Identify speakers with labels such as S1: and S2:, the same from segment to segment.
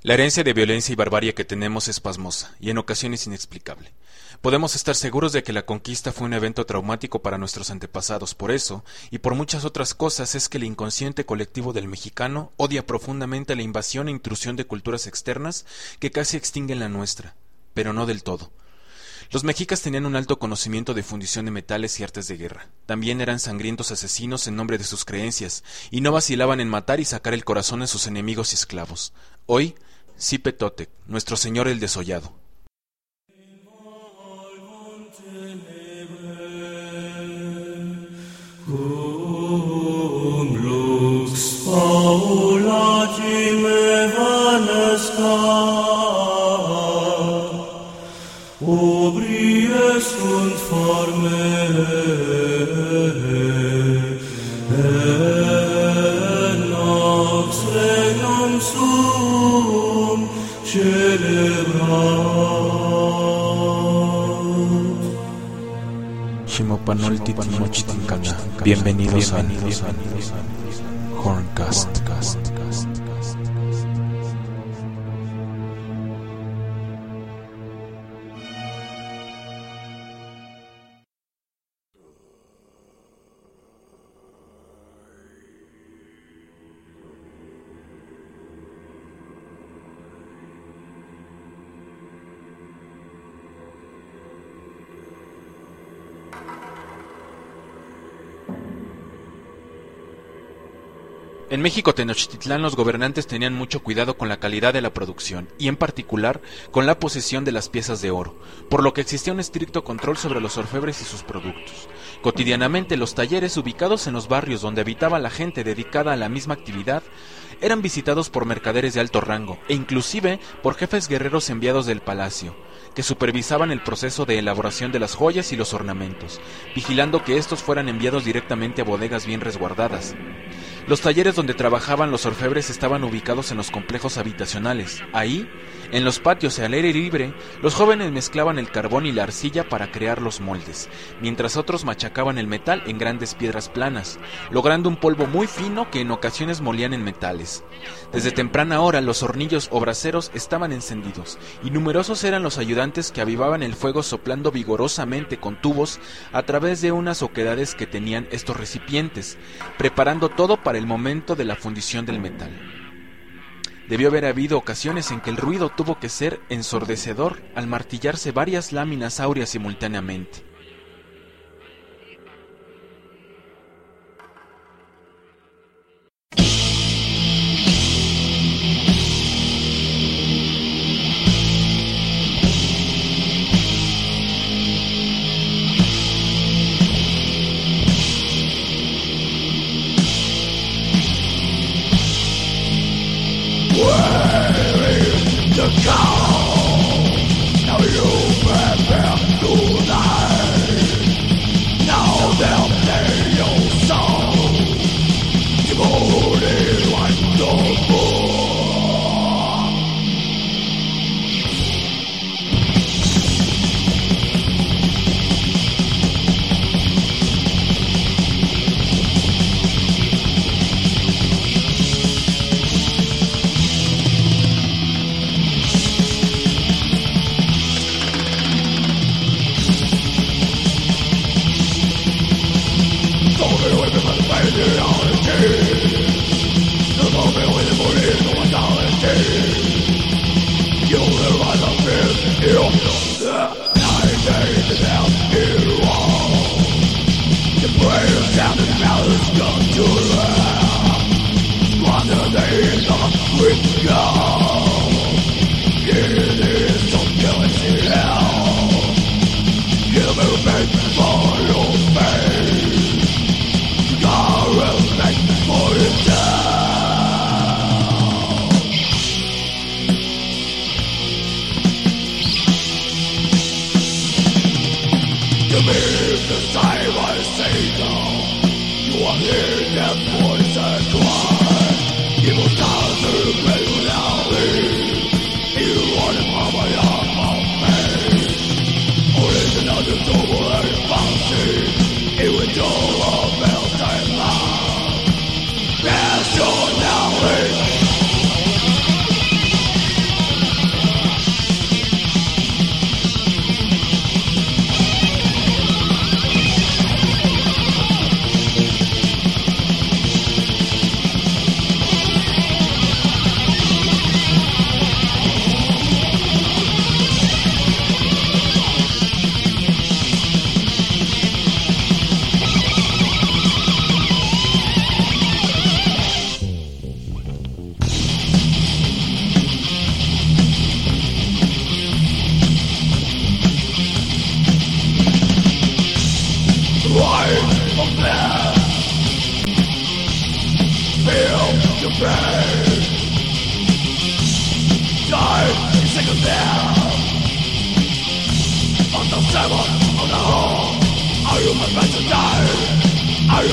S1: La herencia de violencia y barbarie que tenemos es pasmosa y en ocasiones inexplicable. Podemos estar seguros de que la conquista fue un evento traumático para nuestros antepasados. Por eso, y por muchas otras cosas, es que el inconsciente colectivo del mexicano odia profundamente la invasión e intrusión de culturas externas que casi extinguen la nuestra, pero no del todo. Los mexicas tenían un alto conocimiento de fundición de metales y artes de guerra. También eran sangrientos asesinos en nombre de sus creencias, y no vacilaban en matar y sacar el corazón de sus enemigos y esclavos. Hoy, Zipetotec, nuestro señor el desollado. Bienvenidos a Horncast. En México Tenochtitlán los gobernantes tenían mucho cuidado con la calidad de la producción y en particular con la posesión de las piezas de oro, por lo que existía un estricto control sobre los orfebres y sus productos. Cotidianamente los talleres ubicados en los barrios donde habitaba la gente dedicada a la misma actividad eran visitados por mercaderes de alto rango e inclusive por jefes guerreros enviados del palacio, que supervisaban el proceso de elaboración de las joyas y los ornamentos, vigilando que estos fueran enviados directamente a bodegas bien resguardadas. Los talleres donde trabajaban los orfebres estaban ubicados en los complejos habitacionales. Ahí, en los patios y al aire libre, los jóvenes mezclaban el carbón y la arcilla para crear los moldes, mientras otros machacaban el metal en grandes piedras planas, logrando un polvo muy fino que en ocasiones molían en metales. Desde temprana hora los hornillos o braseros estaban encendidos, y numerosos eran los ayudantes que avivaban el fuego soplando vigorosamente con tubos a través de unas oquedades que tenían estos recipientes, preparando todo para el momento de la fundición del metal. Debió haber habido ocasiones en que el ruido tuvo que ser ensordecedor al martillarse varias láminas áureas simultáneamente.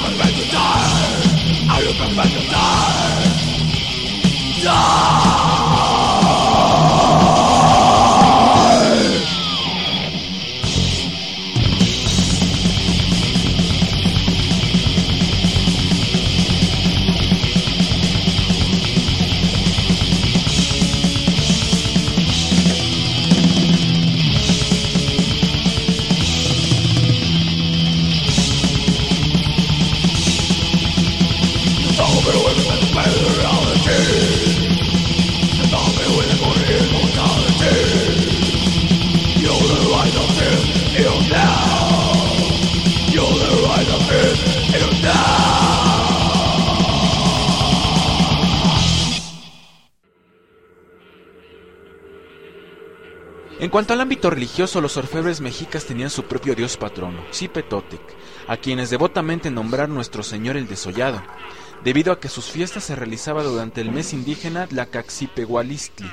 S1: En cuanto al ámbito religioso, los orfebres mexicas tenían su propio dios patrono, Xipetotec, a quienes devotamente nombraron Nuestro Señor el Desollado, debido a que sus fiestas se realizaban durante el mes indígena Tlacaxipehualistli.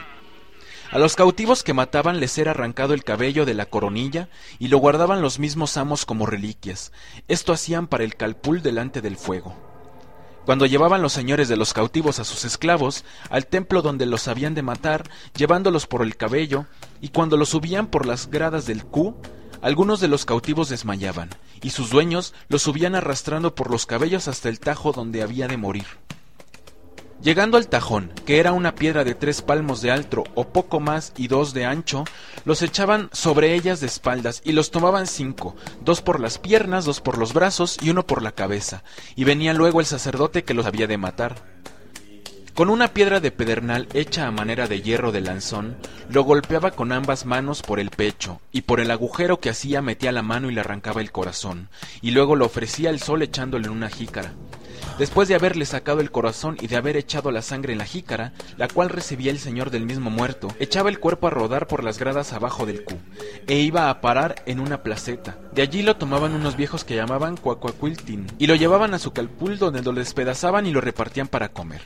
S1: A los cautivos que mataban les era arrancado el cabello de la coronilla y lo guardaban los mismos amos como reliquias. Esto hacían para el calpul delante del fuego. Cuando llevaban los señores de los cautivos a sus esclavos al templo donde los habían de matar, llevándolos por el cabello, y cuando los subían por las gradas del Q, algunos de los cautivos desmayaban, y sus dueños los subían arrastrando por los cabellos hasta el tajo donde había de morir. Llegando al tajón, que era una piedra de 3 palmos de alto o poco más y 2 de ancho, los echaban sobre ellas de espaldas y los tomaban 5, 2 por las piernas, 2 por los brazos y 1 por la cabeza, y venía luego el sacerdote que los había de matar. Con una piedra de pedernal hecha a manera de hierro de lanzón, lo golpeaba con ambas manos por el pecho, y por el agujero que hacía metía la mano y le arrancaba el corazón, y luego lo ofrecía al sol echándole en una jícara. Después de haberle sacado el corazón y de haber echado la sangre en la jícara, la cual recibía el señor del mismo muerto, echaba el cuerpo a rodar por las gradas abajo del Q, e iba a parar en una placeta. De allí lo tomaban unos viejos que llamaban Cuacuacuiltin, y lo llevaban a su calpul donde lo despedazaban y lo repartían para comer.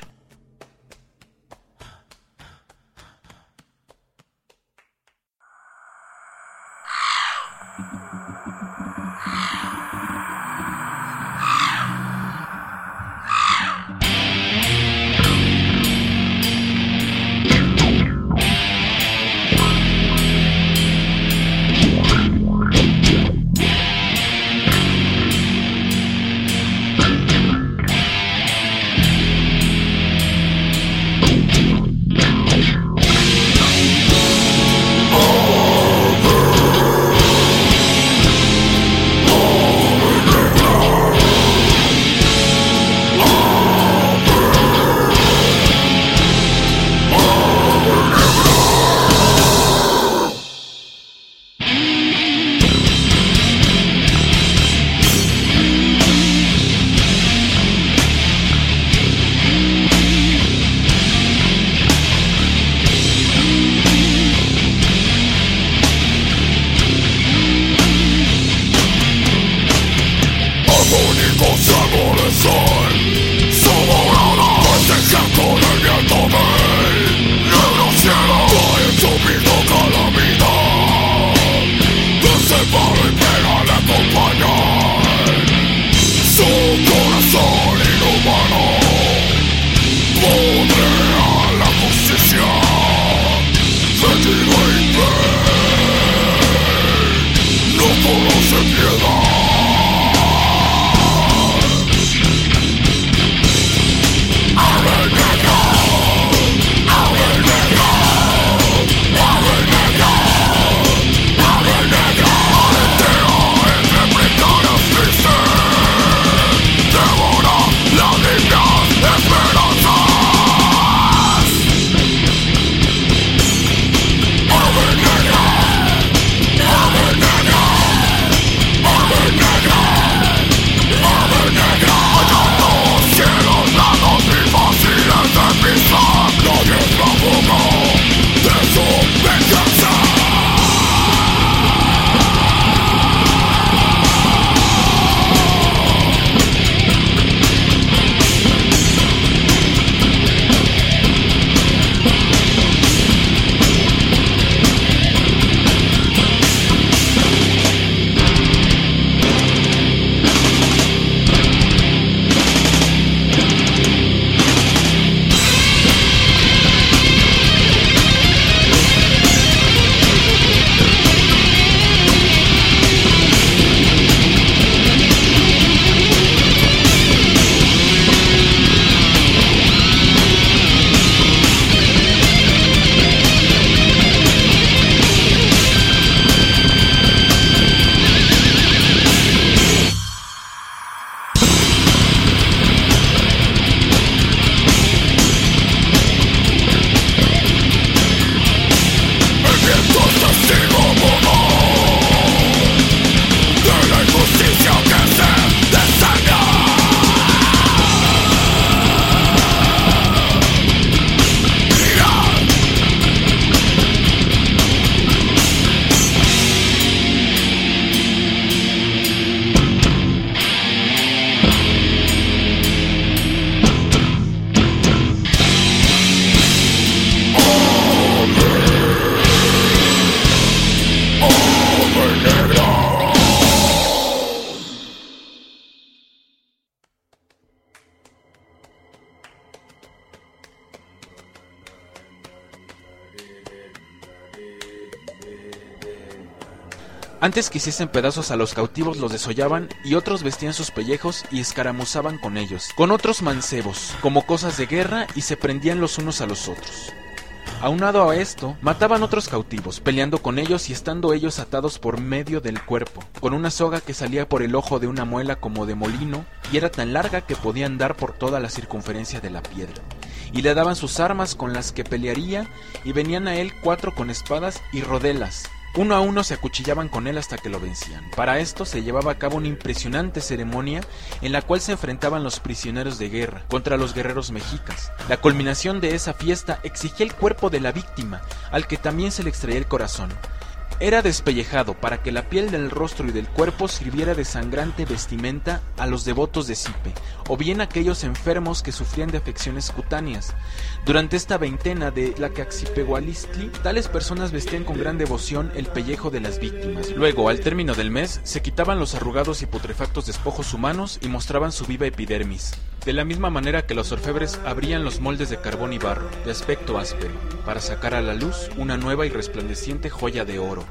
S1: Antes que hiciesen pedazos a los cautivos los desollaban, y otros vestían sus pellejos y escaramuzaban con ellos, con otros mancebos, como cosas de guerra, y se prendían los unos a los otros. Aunado a esto, mataban otros cautivos, peleando con ellos y estando ellos atados por medio del cuerpo, con una soga que salía por el ojo de una muela como de molino, y era tan larga que podía andar por toda la circunferencia de la piedra. Y le daban sus armas con las que pelearía, y venían a él 4 con espadas y rodelas. Uno a uno se acuchillaban con él hasta que lo vencían. Para esto se llevaba a cabo una impresionante ceremonia en la cual se enfrentaban los prisioneros de guerra contra los guerreros mexicas. La culminación de esa fiesta exigía el cuerpo de la víctima, al que también se le extraía el corazón. Era despellejado para que la piel del rostro y del cuerpo sirviera de sangrante vestimenta a los devotos de Zipe, o bien a aquellos enfermos que sufrían de afecciones cutáneas. Durante esta veintena de Tlacaxipehualistli, tales personas vestían con gran devoción el pellejo de las víctimas. Luego, al término del mes, se quitaban los arrugados y putrefactos despojos humanos y mostraban su viva epidermis. De la misma manera que los orfebres abrían los moldes de carbón y barro, de aspecto áspero, para sacar a la luz una nueva y resplandeciente joya de oro.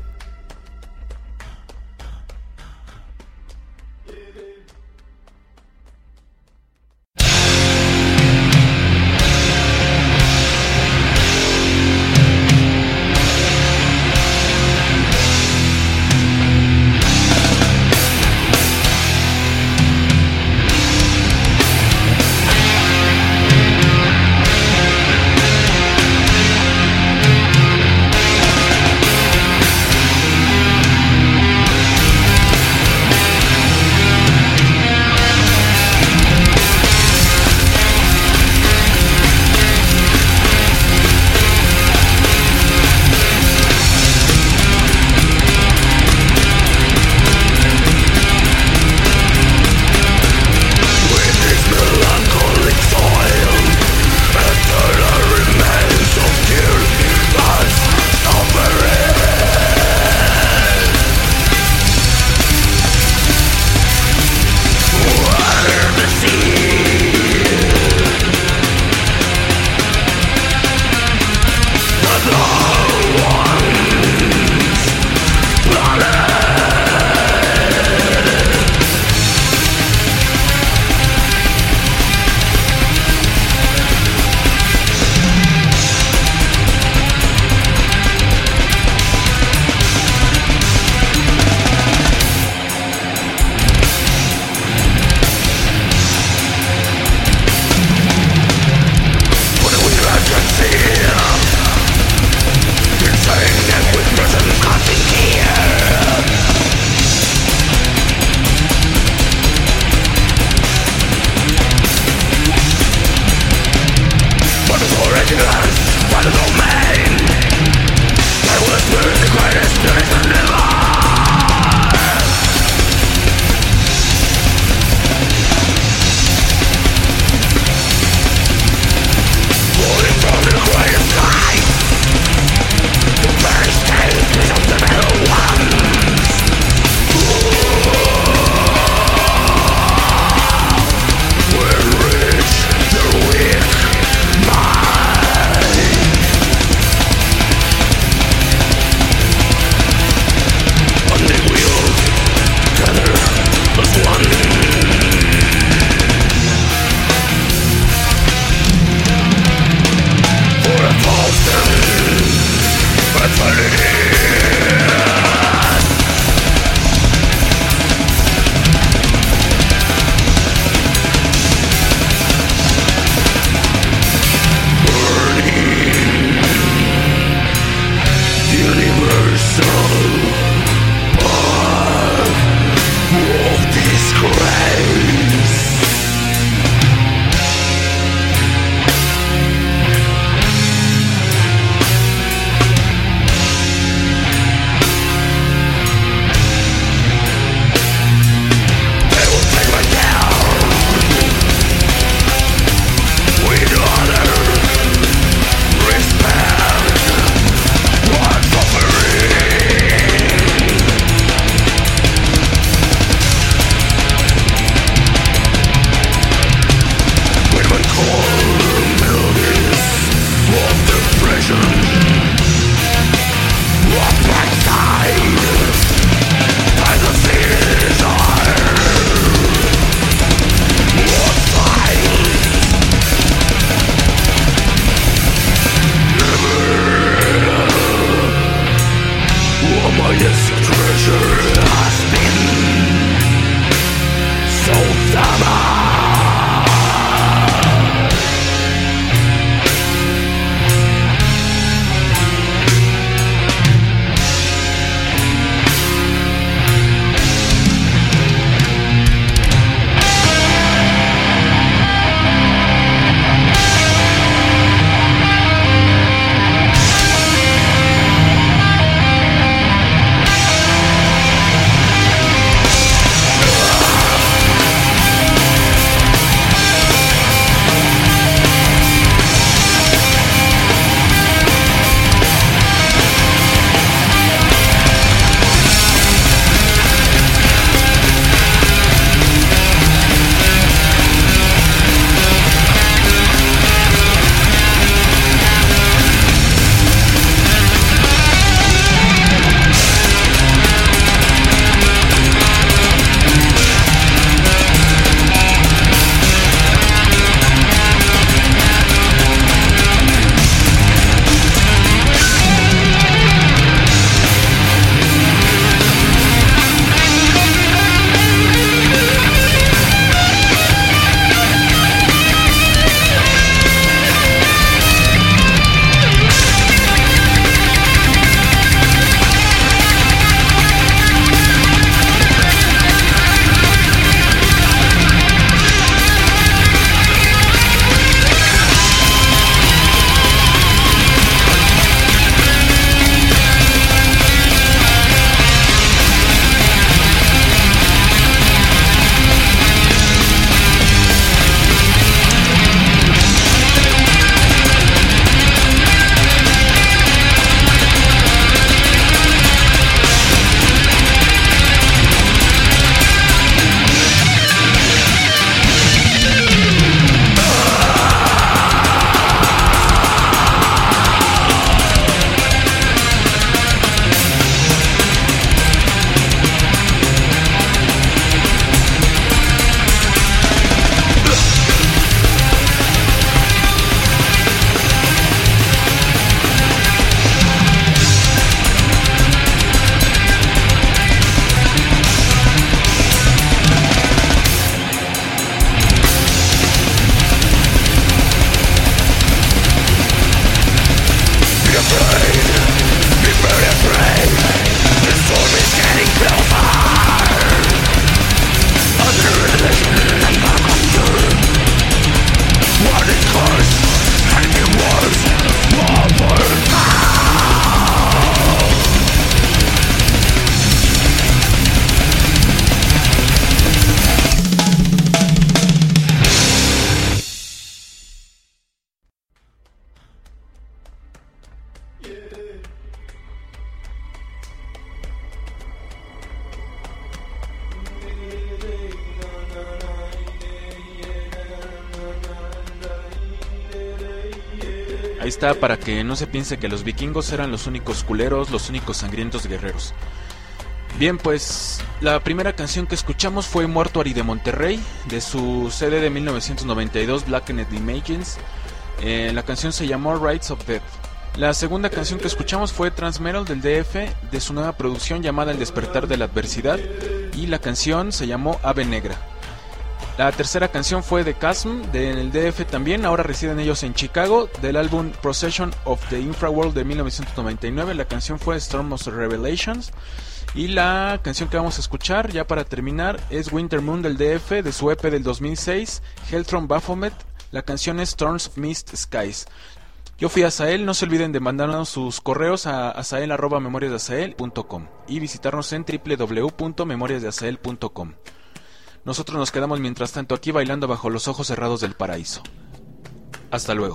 S1: Ahí está, para que no se piense que los vikingos eran los únicos culeros, los únicos sangrientos guerreros. Bien, pues la primera canción que escuchamos fue Mortuary de Monterrey, de su CD de 1992, Blackened Images. La canción se llamó Rites of Death. La segunda canción que escuchamos fue Transmetal del DF, de su nueva producción llamada El Despertar de la Adversidad, y la canción se llamó Ave Negra. La tercera canción fue The Chasm, del DF también, ahora residen ellos en Chicago, del álbum Procession of the Infraworld de 1999. La canción fue Storm of Revelations. Y la canción que vamos a escuchar, ya para terminar, es Winter Moon del DF, de su EP del 2006, Heltron Baphomet. La canción es Storms of Mist Skies. Yo fui Azael, no se olviden de mandarnos sus correos a azael@memoriasdeazael.com y visitarnos en www.memoriasdeazael.com. Nosotros nos quedamos mientras tanto aquí bailando bajo los ojos cerrados del paraíso. Hasta luego.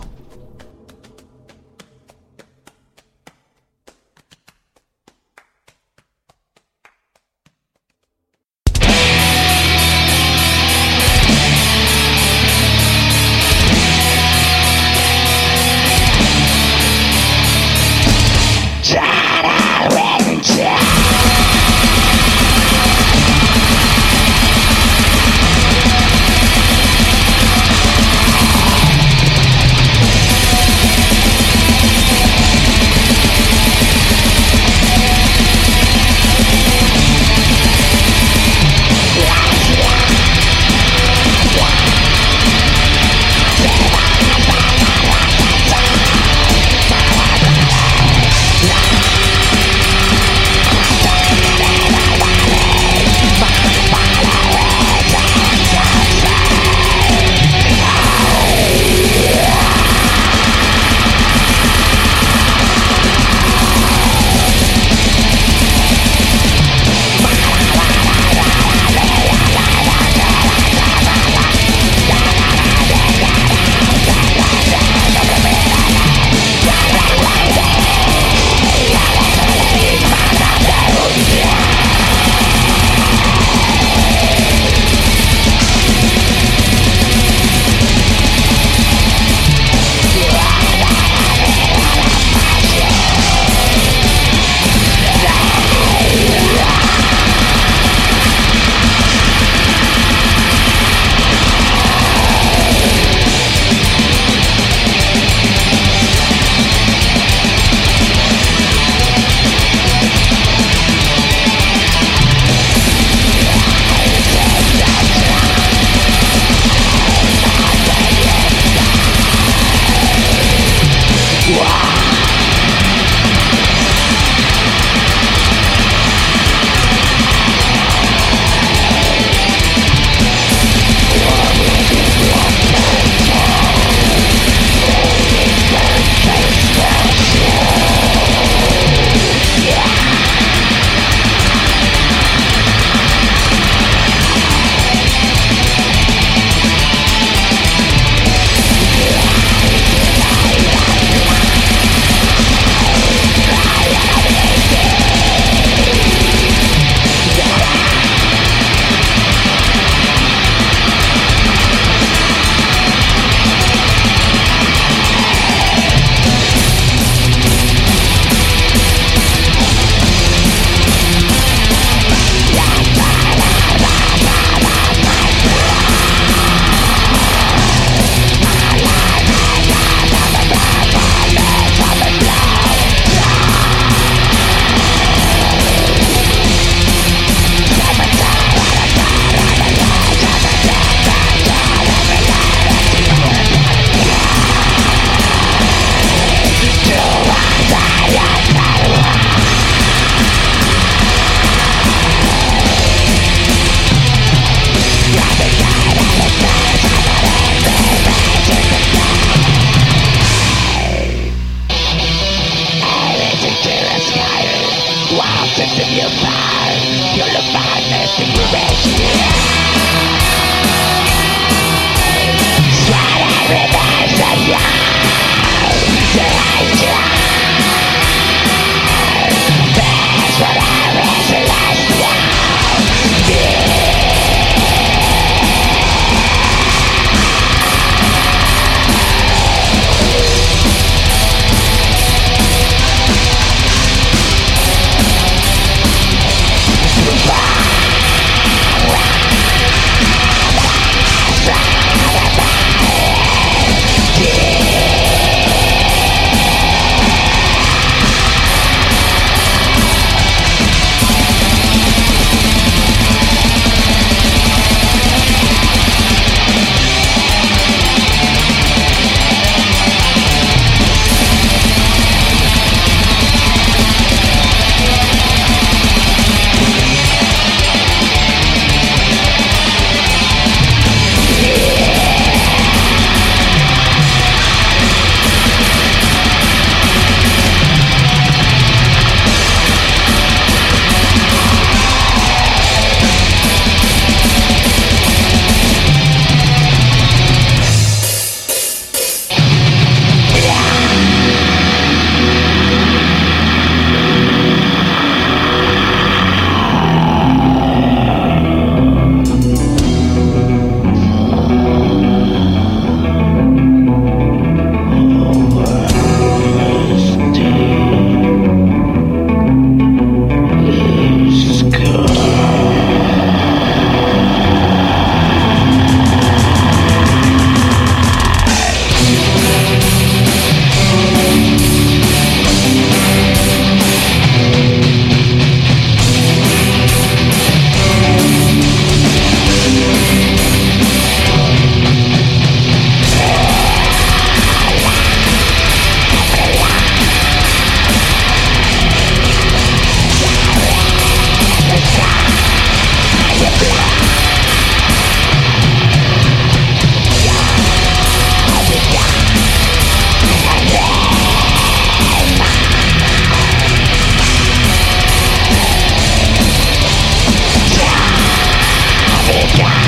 S2: Yeah.